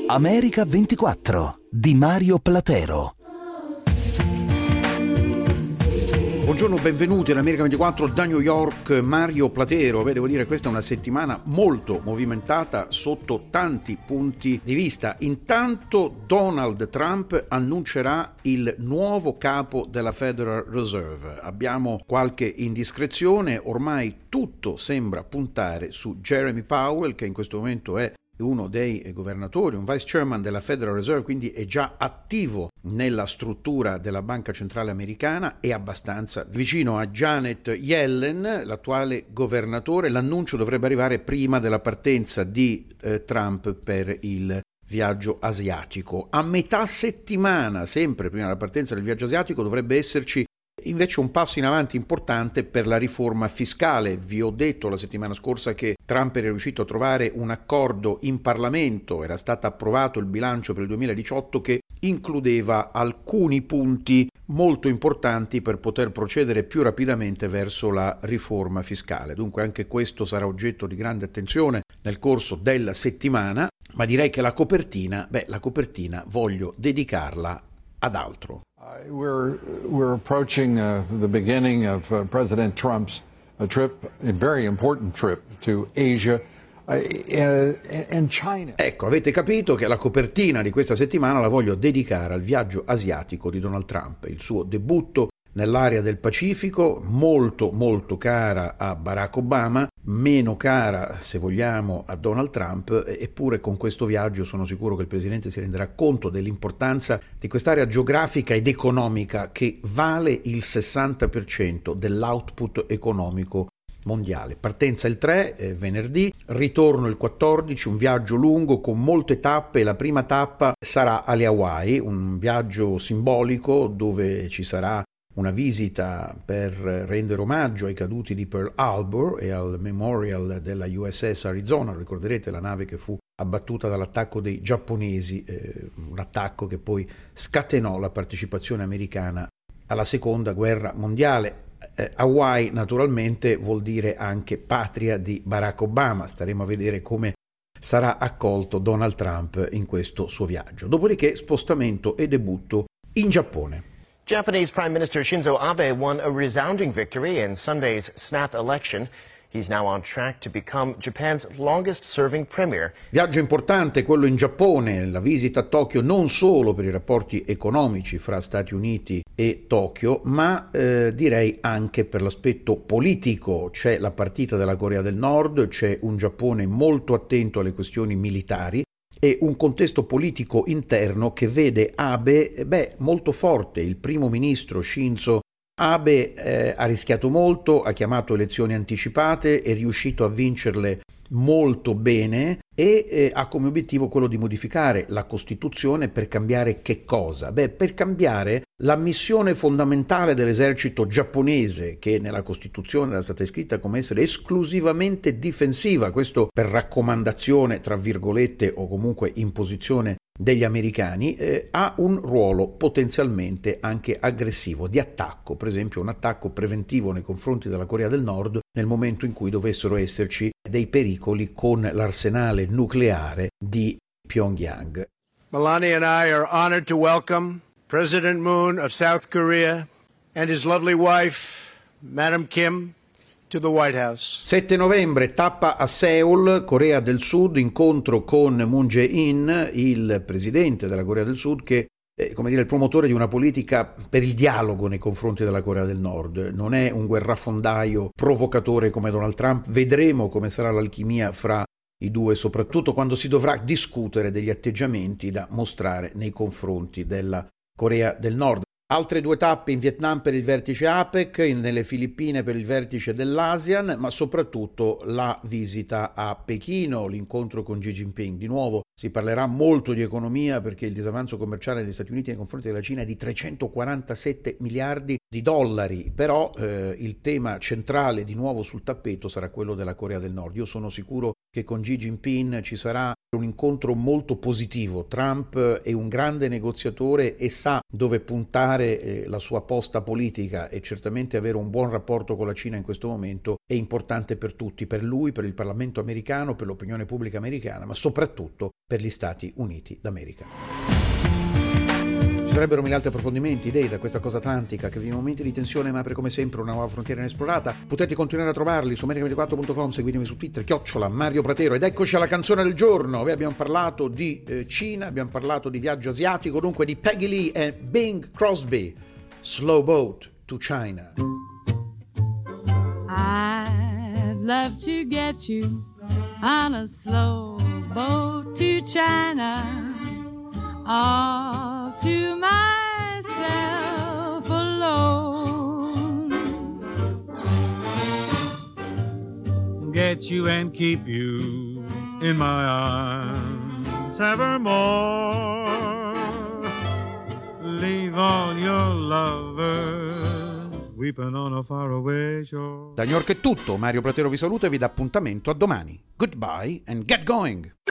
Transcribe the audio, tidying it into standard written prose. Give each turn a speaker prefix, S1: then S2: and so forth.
S1: America 24 di Mario Platero.
S2: Buongiorno, benvenuti all'America 24 da New York, Mario Platero. Devo dire, questa è una settimana molto movimentata sotto tanti punti di vista. Intanto Donald Trump annuncerà il nuovo capo della Federal Reserve. Abbiamo qualche indiscrezione, ormai tutto sembra puntare su Jeremy Powell, che in questo momento è uno dei governatori, un vice chairman della Federal Reserve, quindi è già attivo nella struttura della Banca Centrale Americana e abbastanza vicino a Janet Yellen, l'attuale governatore. L'annuncio dovrebbe arrivare prima della partenza di Trump per il viaggio asiatico. A metà settimana, sempre prima della partenza del viaggio asiatico, dovrebbe esserci invece un passo in avanti importante per la riforma fiscale. Vi ho detto la settimana scorsa che Trump era riuscito a trovare un accordo in Parlamento, era stato approvato il bilancio per il 2018 che includeva alcuni punti molto importanti per poter procedere più rapidamente verso la riforma fiscale. Dunque anche questo sarà oggetto di grande attenzione nel corso della settimana, ma direi che la copertina voglio dedicarla ad altro.
S3: We're approaching the beginning of President Trump's trip, a very important trip to Asia and China.
S2: Ecco, avete capito che la copertina di questa settimana la voglio dedicare al viaggio asiatico di Donald Trump, il suo debutto nell'area del Pacifico, molto molto cara a Barack Obama, meno cara, se vogliamo, a Donald Trump, eppure con questo viaggio sono sicuro che il Presidente si renderà conto dell'importanza di quest'area geografica ed economica che vale il 60% dell'output economico mondiale. Partenza il 3, venerdì, ritorno il 14, un viaggio lungo con molte tappe. La prima tappa sarà alle Hawaii, un viaggio simbolico dove ci sarà una visita per rendere omaggio ai caduti di Pearl Harbor e al memorial della USS Arizona. Ricorderete la nave che fu abbattuta dall'attacco dei giapponesi, un attacco che poi scatenò la partecipazione americana alla seconda guerra mondiale. Hawaii naturalmente vuol dire anche patria di Barack Obama. Staremo a vedere come sarà accolto Donald Trump in questo suo viaggio. Dopodiché spostamento e debutto in Giappone.
S4: Japanese Prime Minister Shinzo Abe won a resounding victory in Sunday's snap election. He's now on track to become Japan's longest-serving premier.
S2: Viaggio importante quello in Giappone, la visita a Tokyo non solo per i rapporti economici fra Stati Uniti e Tokyo, ma direi anche per l'aspetto politico. C'è la partita della Corea del Nord, c'è un Giappone molto attento alle questioni militari e un contesto politico interno che vede Abe molto forte. Il primo ministro Shinzo Abe ha rischiato molto, ha chiamato elezioni anticipate, è riuscito a vincerle molto bene e ha come obiettivo quello di modificare la Costituzione per cambiare che cosa? Per cambiare la missione fondamentale dell'esercito giapponese, che nella Costituzione era stata iscritta come essere esclusivamente difensiva, questo per raccomandazione, tra virgolette, o comunque imposizione degli americani, ha un ruolo potenzialmente anche aggressivo, di attacco, per esempio un attacco preventivo nei confronti della Corea del Nord nel momento in cui dovessero esserci dei pericoli con l'arsenale nucleare di Pyongyang.
S5: Melania and I are honored to welcome President Moon of South Korea and his lovely wife, Madam Kim, to the White House.
S2: 7 novembre, tappa a Seoul, Corea del Sud, incontro con Moon Jae-in, il presidente della Corea del Sud, che è, come dire, il promotore di una politica per il dialogo nei confronti della Corea del Nord. Non è un guerrafondaio provocatore come Donald Trump. Vedremo come sarà l'alchimia fra i due, soprattutto quando si dovrà discutere degli atteggiamenti da mostrare nei confronti della Corea del Nord. Altre 2 tappe in Vietnam per il vertice APEC, nelle Filippine per il vertice dell'ASEAN, ma soprattutto la visita a Pechino, l'incontro con Xi Jinping. Di nuovo si parlerà molto di economia perché il disavanzo commerciale degli Stati Uniti nei confronti della Cina è di 347 miliardi di dollari, però il tema centrale di nuovo sul tappeto sarà quello della Corea del Nord. Io sono sicuro che con Xi Jinping ci sarà un incontro molto positivo. Trump è un grande negoziatore e sa dove puntare la sua posta politica, e certamente avere un buon rapporto con la Cina in questo momento è importante per tutti, per lui, per il Parlamento americano, per l'opinione pubblica americana, ma soprattutto per gli Stati Uniti d'America. Ci sarebbero mille altri approfondimenti, idee da questa cosa atlantica che vive momenti di tensione ma apre come sempre una nuova frontiera inesplorata. Potete continuare a trovarli su america24.com, seguitemi su Twitter, @Mario Platero. Ed eccoci alla canzone del giorno. Noi abbiamo parlato di Cina, abbiamo parlato di viaggio asiatico, dunque di Peggy Lee e Bing Crosby, Slow Boat to China.
S6: I'd love to get you on a slow boat to China, all to myself alone.
S7: Get you and keep you in my arms evermore. Leave all your lovers weeping on a faraway shore.
S2: Da New York è tutto, Mario Platero vi saluta e vi dà appuntamento a domani. Goodbye and get going!